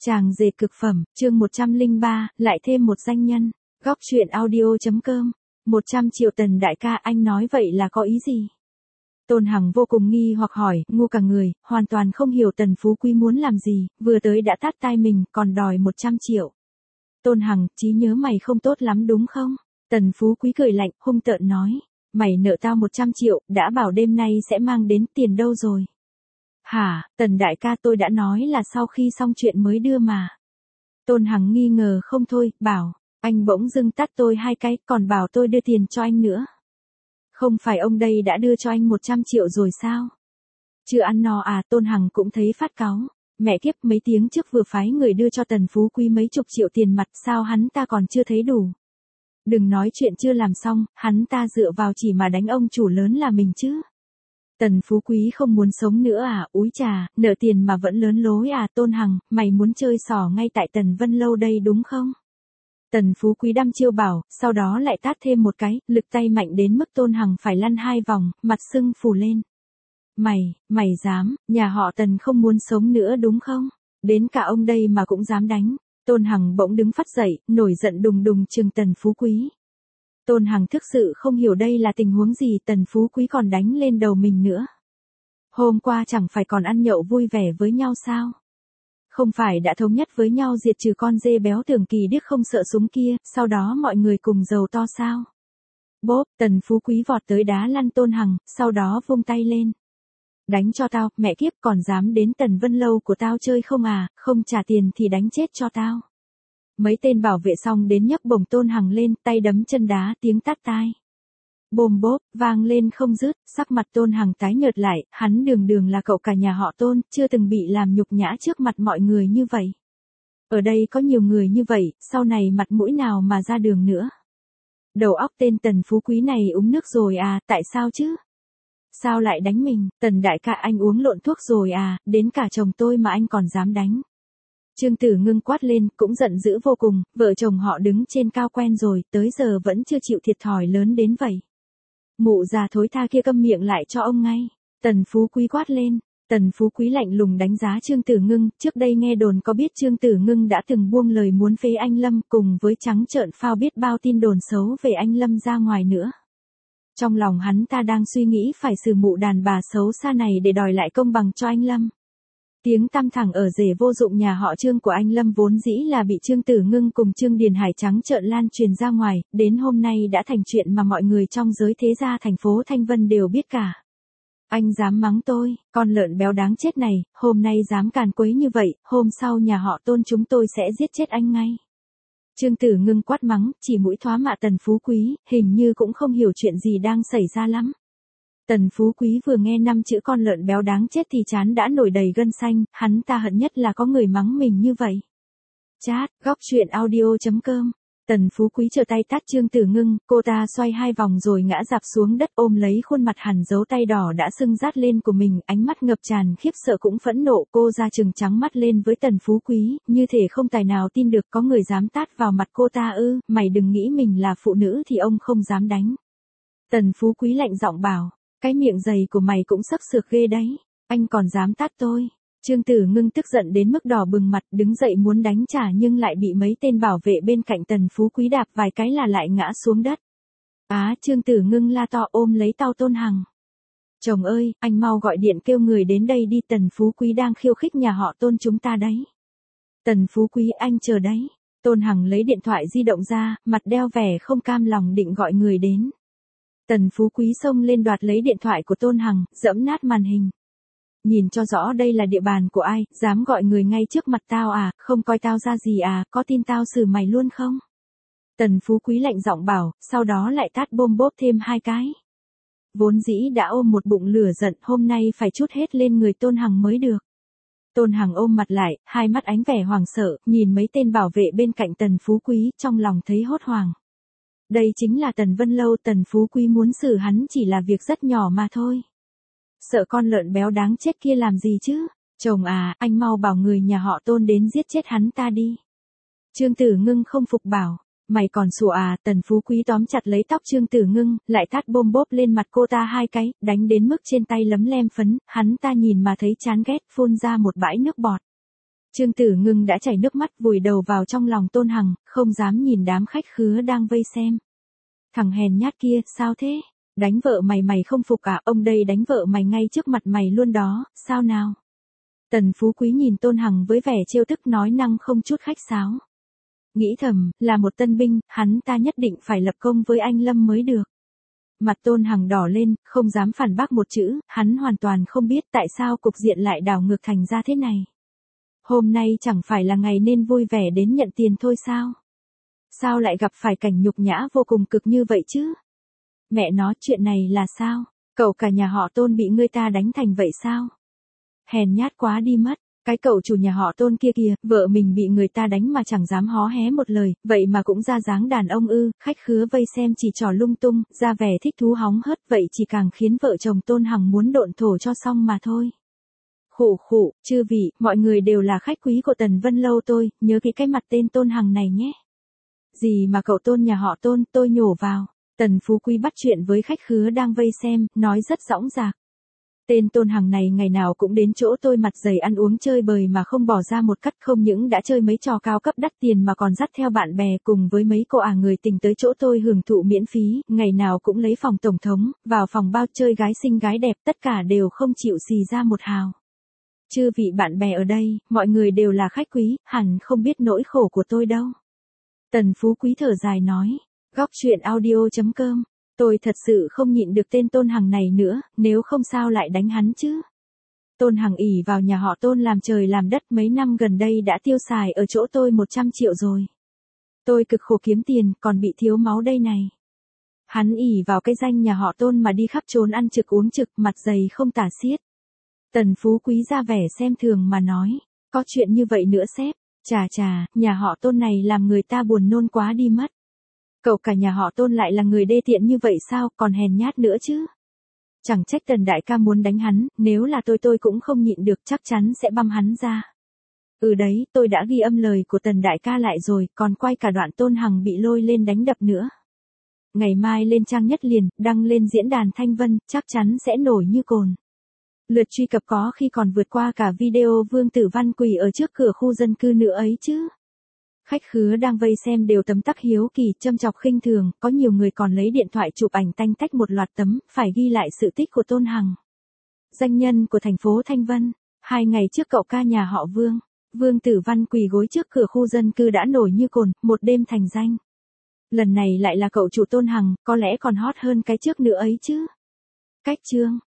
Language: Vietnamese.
Chàng rể cực phẩm, chương 103, lại thêm một danh nhân. Góc truyện audio.com. 100 triệu Tần đại ca, anh nói vậy là có ý gì? Tôn Hằng vô cùng nghi hoặc hỏi, ngu cả người, hoàn toàn không hiểu Tần Phú Quý muốn làm gì, vừa tới đã tát tai mình, còn đòi 100 triệu. Tôn Hằng, trí nhớ mày không tốt lắm đúng không? Tần Phú Quý cười lạnh, hung tợn nói. Mày nợ tao 100 triệu, đã bảo đêm nay sẽ mang đến, tiền đâu rồi? Hả, Tần đại ca, tôi đã nói là sau khi xong chuyện mới đưa mà. Tôn Hằng nghi ngờ không thôi, bảo, anh bỗng dưng tát tôi 2 cái, còn bảo tôi đưa tiền cho anh nữa. Không phải ông đây đã đưa cho anh 100 triệu rồi sao? Chưa ăn no à? Tôn Hằng cũng thấy phát cáu. Mẹ kiếp, mấy tiếng trước vừa phái người đưa cho Tần Phú Quý mấy chục triệu tiền mặt, sao hắn ta còn chưa thấy đủ? Đừng nói chuyện chưa làm xong, hắn ta dựa vào chỉ mà đánh ông chủ lớn là mình chứ. Tần Phú Quý không muốn sống nữa à? Úi chà, nợ tiền mà vẫn lớn lối à? Tôn Hằng, mày muốn chơi xỏ ngay tại Tần Vân Lâu đây đúng không? Tần Phú Quý đăm chiêu bảo, sau đó lại tát thêm một cái, lực tay mạnh đến mức Tôn Hằng phải lăn 2 vòng, mặt sưng phù lên. Mày dám, nhà họ Tần không muốn sống nữa đúng không? Đến cả ông đây mà cũng dám đánh. Tôn Hằng bỗng đứng phắt dậy, nổi giận đùng đùng trừng Tần Phú Quý. Tôn Hằng thực sự không hiểu đây là tình huống gì, Tần Phú Quý còn đánh lên đầu mình nữa. Hôm qua chẳng phải còn ăn nhậu vui vẻ với nhau sao? Không phải đã thống nhất với nhau diệt trừ con dê béo Tưởng Kỳ Điếc không sợ súng kia, sau đó mọi người cùng giàu to sao? Bốp, Tần Phú Quý vọt tới đá lăn Tôn Hằng, sau đó vung tay lên. Đánh cho tao, mẹ kiếp, còn dám đến Tần Vân Lâu của tao chơi không à, không trả tiền thì đánh chết cho tao. Mấy tên bảo vệ xong đến nhấc bổng Tôn Hằng lên, tay đấm chân đá, tiếng tát tai. Bồm bốp, vang lên không dứt, sắc mặt Tôn Hằng tái nhợt lại, hắn đường là cậu cả nhà họ Tôn, chưa từng bị làm nhục nhã trước mặt mọi người như vậy. Ở đây có nhiều người như vậy, sau này mặt mũi nào mà ra đường nữa. Đầu óc tên Tần Phú Quý này uống nước rồi à, tại sao chứ? Sao lại đánh mình? Tần đại ca, anh uống lộn thuốc rồi à, đến cả chồng tôi mà anh còn dám đánh. Trương Tử Ngưng quát lên, cũng giận dữ vô cùng, vợ chồng họ đứng trên cao quen rồi, tới giờ vẫn chưa chịu thiệt thòi lớn đến vậy. Mụ già thối tha kia câm miệng lại cho ông ngay. Tần Phú Quý quát lên. Tần Phú Quý lạnh lùng đánh giá Trương Tử Ngưng, trước đây nghe đồn có biết Trương Tử Ngưng đã từng buông lời muốn phế anh Lâm, cùng với trắng trợn phao biết bao tin đồn xấu về anh Lâm ra ngoài nữa. Trong lòng hắn ta đang suy nghĩ phải xử mụ đàn bà xấu xa này để đòi lại công bằng cho anh Lâm. Tiếng tăm thẳng ở rể vô dụng nhà họ Trương của anh Lâm vốn dĩ là bị Trương Tử Ngưng cùng Trương Điền Hải trắng trợn lan truyền ra ngoài, đến hôm nay đã thành chuyện mà mọi người trong giới thế gia thành phố Thanh Vân đều biết cả. Anh dám mắng tôi, con lợn béo đáng chết này, hôm nay dám càn quấy như vậy, hôm sau nhà họ Tôn chúng tôi sẽ giết chết anh ngay. Trương Tử Ngưng quát mắng, chỉ mũi thoá mạ Tần Phú Quý, hình như cũng không hiểu chuyện gì đang xảy ra lắm. Tần Phú Quý vừa nghe 5 chữ con lợn béo đáng chết thì trán đã nổi đầy gân xanh, hắn ta hận nhất là có người mắng mình như vậy. Chat, góc truyện audio.com. Tần Phú Quý trở tay tát Trương Tử Ngưng, cô ta xoay 2 vòng rồi ngã rạp xuống đất ôm lấy khuôn mặt hằn dấu tay đỏ đã sưng rát lên của mình, ánh mắt ngập tràn khiếp sợ cũng phẫn nộ, cô ra trừng trắng mắt lên với Tần Phú Quý, như thể không tài nào tin được có người dám tát vào mặt cô ta ư, mày đừng nghĩ mình là phụ nữ thì ông không dám đánh. Tần Phú Quý lạnh giọng bảo, cái miệng dày của mày cũng sắc sược ghê đấy, anh còn dám tát tôi. Trương Tử Ngưng tức giận đến mức đỏ bừng mặt, đứng dậy muốn đánh trả nhưng lại bị mấy tên bảo vệ bên cạnh Tần Phú Quý đạp vài cái là lại ngã xuống đất. Trương Tử Ngưng la to ôm lấy tao Tôn Hằng. Chồng ơi, anh mau gọi điện kêu người đến đây đi, Tần Phú Quý đang khiêu khích nhà họ Tôn chúng ta đấy. Tần Phú Quý, anh chờ đấy. Tôn Hằng lấy điện thoại di động ra, mặt đeo vẻ không cam lòng định gọi người đến. Tần Phú Quý xông lên đoạt lấy điện thoại của Tôn Hằng, giẫm nát màn hình. Nhìn cho rõ đây là địa bàn của ai, dám gọi người ngay trước mặt tao à, không coi tao ra gì à, có tin tao xử mày luôn không? Tần Phú Quý lạnh giọng bảo, sau đó lại tát bôm bốp thêm 2 cái. Vốn dĩ đã ôm một bụng lửa giận, hôm nay phải trút hết lên người Tôn Hằng mới được. Tôn Hằng ôm mặt lại, hai mắt ánh vẻ hoảng sợ, nhìn mấy tên bảo vệ bên cạnh Tần Phú Quý, trong lòng thấy hốt hoảng. Đây chính là Tần Vân Lâu, Tần Phú Quý muốn xử hắn chỉ là việc rất nhỏ mà thôi. Sợ con lợn béo đáng chết kia làm gì chứ? Chồng à, anh mau bảo người nhà họ Tôn đến giết chết hắn ta đi. Trương Tử Ngưng không phục bảo, mày còn sủa à? Tần Phú Quý tóm chặt lấy tóc Trương Tử Ngưng, lại tát bôm bốp lên mặt cô ta 2 cái, đánh đến mức trên tay lấm lem phấn, hắn ta nhìn mà thấy chán ghét, phun ra một bãi nước bọt. Trương Tử Ngưng đã chảy nước mắt vùi đầu vào trong lòng Tôn Hằng, không dám nhìn đám khách khứa đang vây xem. Thằng hèn nhát kia, sao thế? Đánh vợ mày không phục à, ông đây đánh vợ mày ngay trước mặt mày luôn đó, sao nào? Tần Phú Quý nhìn Tôn Hằng với vẻ trêu tức nói năng không chút khách sáo. Nghĩ thầm, là một tân binh, hắn ta nhất định phải lập công với anh Lâm mới được. Mặt Tôn Hằng đỏ lên, không dám phản bác một chữ, hắn hoàn toàn không biết tại sao cục diện lại đảo ngược thành ra thế này. Hôm nay chẳng phải là ngày nên vui vẻ đến nhận tiền thôi sao? Sao lại gặp phải cảnh nhục nhã vô cùng cực như vậy chứ? Mẹ nói chuyện này là sao? Cậu cả nhà họ Tôn bị người ta đánh thành vậy sao? Hèn nhát quá đi mất. Cái cậu chủ nhà họ Tôn kia kìa, vợ mình bị người ta đánh mà chẳng dám hó hé một lời, vậy mà cũng ra dáng đàn ông ư, khách khứa vây xem chỉ trò lung tung, ra vẻ thích thú hóng hớt, vậy chỉ càng khiến vợ chồng Tôn Hằng muốn độn thổ cho xong mà thôi. Khụ khụ, chư vị, mọi người đều là khách quý của Tần Vân Lâu tôi, nhớ kỹ cái mặt tên Tôn Hằng này nhé. Gì mà cậu Tôn nhà họ Tôn, tôi nhổ vào. Tần Phú Quý bắt chuyện với khách khứa đang vây xem, nói rất dõng dạc. Tên Tôn Hằng này ngày nào cũng đến chỗ tôi mặt dày ăn uống chơi bời mà không bỏ ra một cắt, không những đã chơi mấy trò cao cấp đắt tiền mà còn dắt theo bạn bè cùng với mấy cô người tình tới chỗ tôi hưởng thụ miễn phí, ngày nào cũng lấy phòng tổng thống, vào phòng bao chơi gái xinh gái đẹp, tất cả đều không chịu xì ra một hào. Chư vị bạn bè ở đây, mọi người đều là khách quý, hẳn không biết nỗi khổ của tôi đâu. Tần Phú Quý thở dài nói, góc chuyện audio.com. Tôi thật sự không nhịn được tên Tôn Hằng này nữa, nếu không sao lại đánh hắn chứ. Tôn Hằng ỷ vào nhà họ Tôn làm trời làm đất, mấy năm gần đây đã tiêu xài ở chỗ tôi 100 triệu rồi. Tôi cực khổ kiếm tiền, còn bị thiếu máu đây này. Hắn ỷ vào cái danh nhà họ Tôn mà đi khắp trốn ăn trực uống trực, mặt dày không tả xiết. Tần Phú Quý ra vẻ xem thường mà nói, có chuyện như vậy nữa sếp, chà, nhà họ Tôn này làm người ta buồn nôn quá đi mất. Cậu cả nhà họ Tôn lại là người đê tiện như vậy sao, còn hèn nhát nữa chứ. Chẳng trách Tần đại ca muốn đánh hắn, nếu là tôi cũng không nhịn được, chắc chắn sẽ băm hắn ra. Đấy, tôi đã ghi âm lời của Tần đại ca lại rồi, còn quay cả đoạn Tôn Hằng bị lôi lên đánh đập nữa. Ngày mai lên trang nhất liền, đăng lên diễn đàn Thanh Vân, chắc chắn sẽ nổi như cồn. Lượt truy cập có khi còn vượt qua cả video Vương Tử Văn quỳ ở trước cửa khu dân cư nữa ấy chứ. Khách khứa đang vây xem đều tấm tắc hiếu kỳ, châm chọc khinh thường, có nhiều người còn lấy điện thoại chụp ảnh tanh tách một loạt tấm, phải ghi lại sự tích của Tôn Hằng. Danh nhân của thành phố Thanh Vân, 2 ngày trước cậu ca nhà họ Vương, Vương Tử Văn quỳ gối trước cửa khu dân cư đã nổi như cồn, một đêm thành danh. Lần này lại là cậu chủ Tôn Hằng, có lẽ còn hot hơn cái trước nữa ấy chứ. Cách chương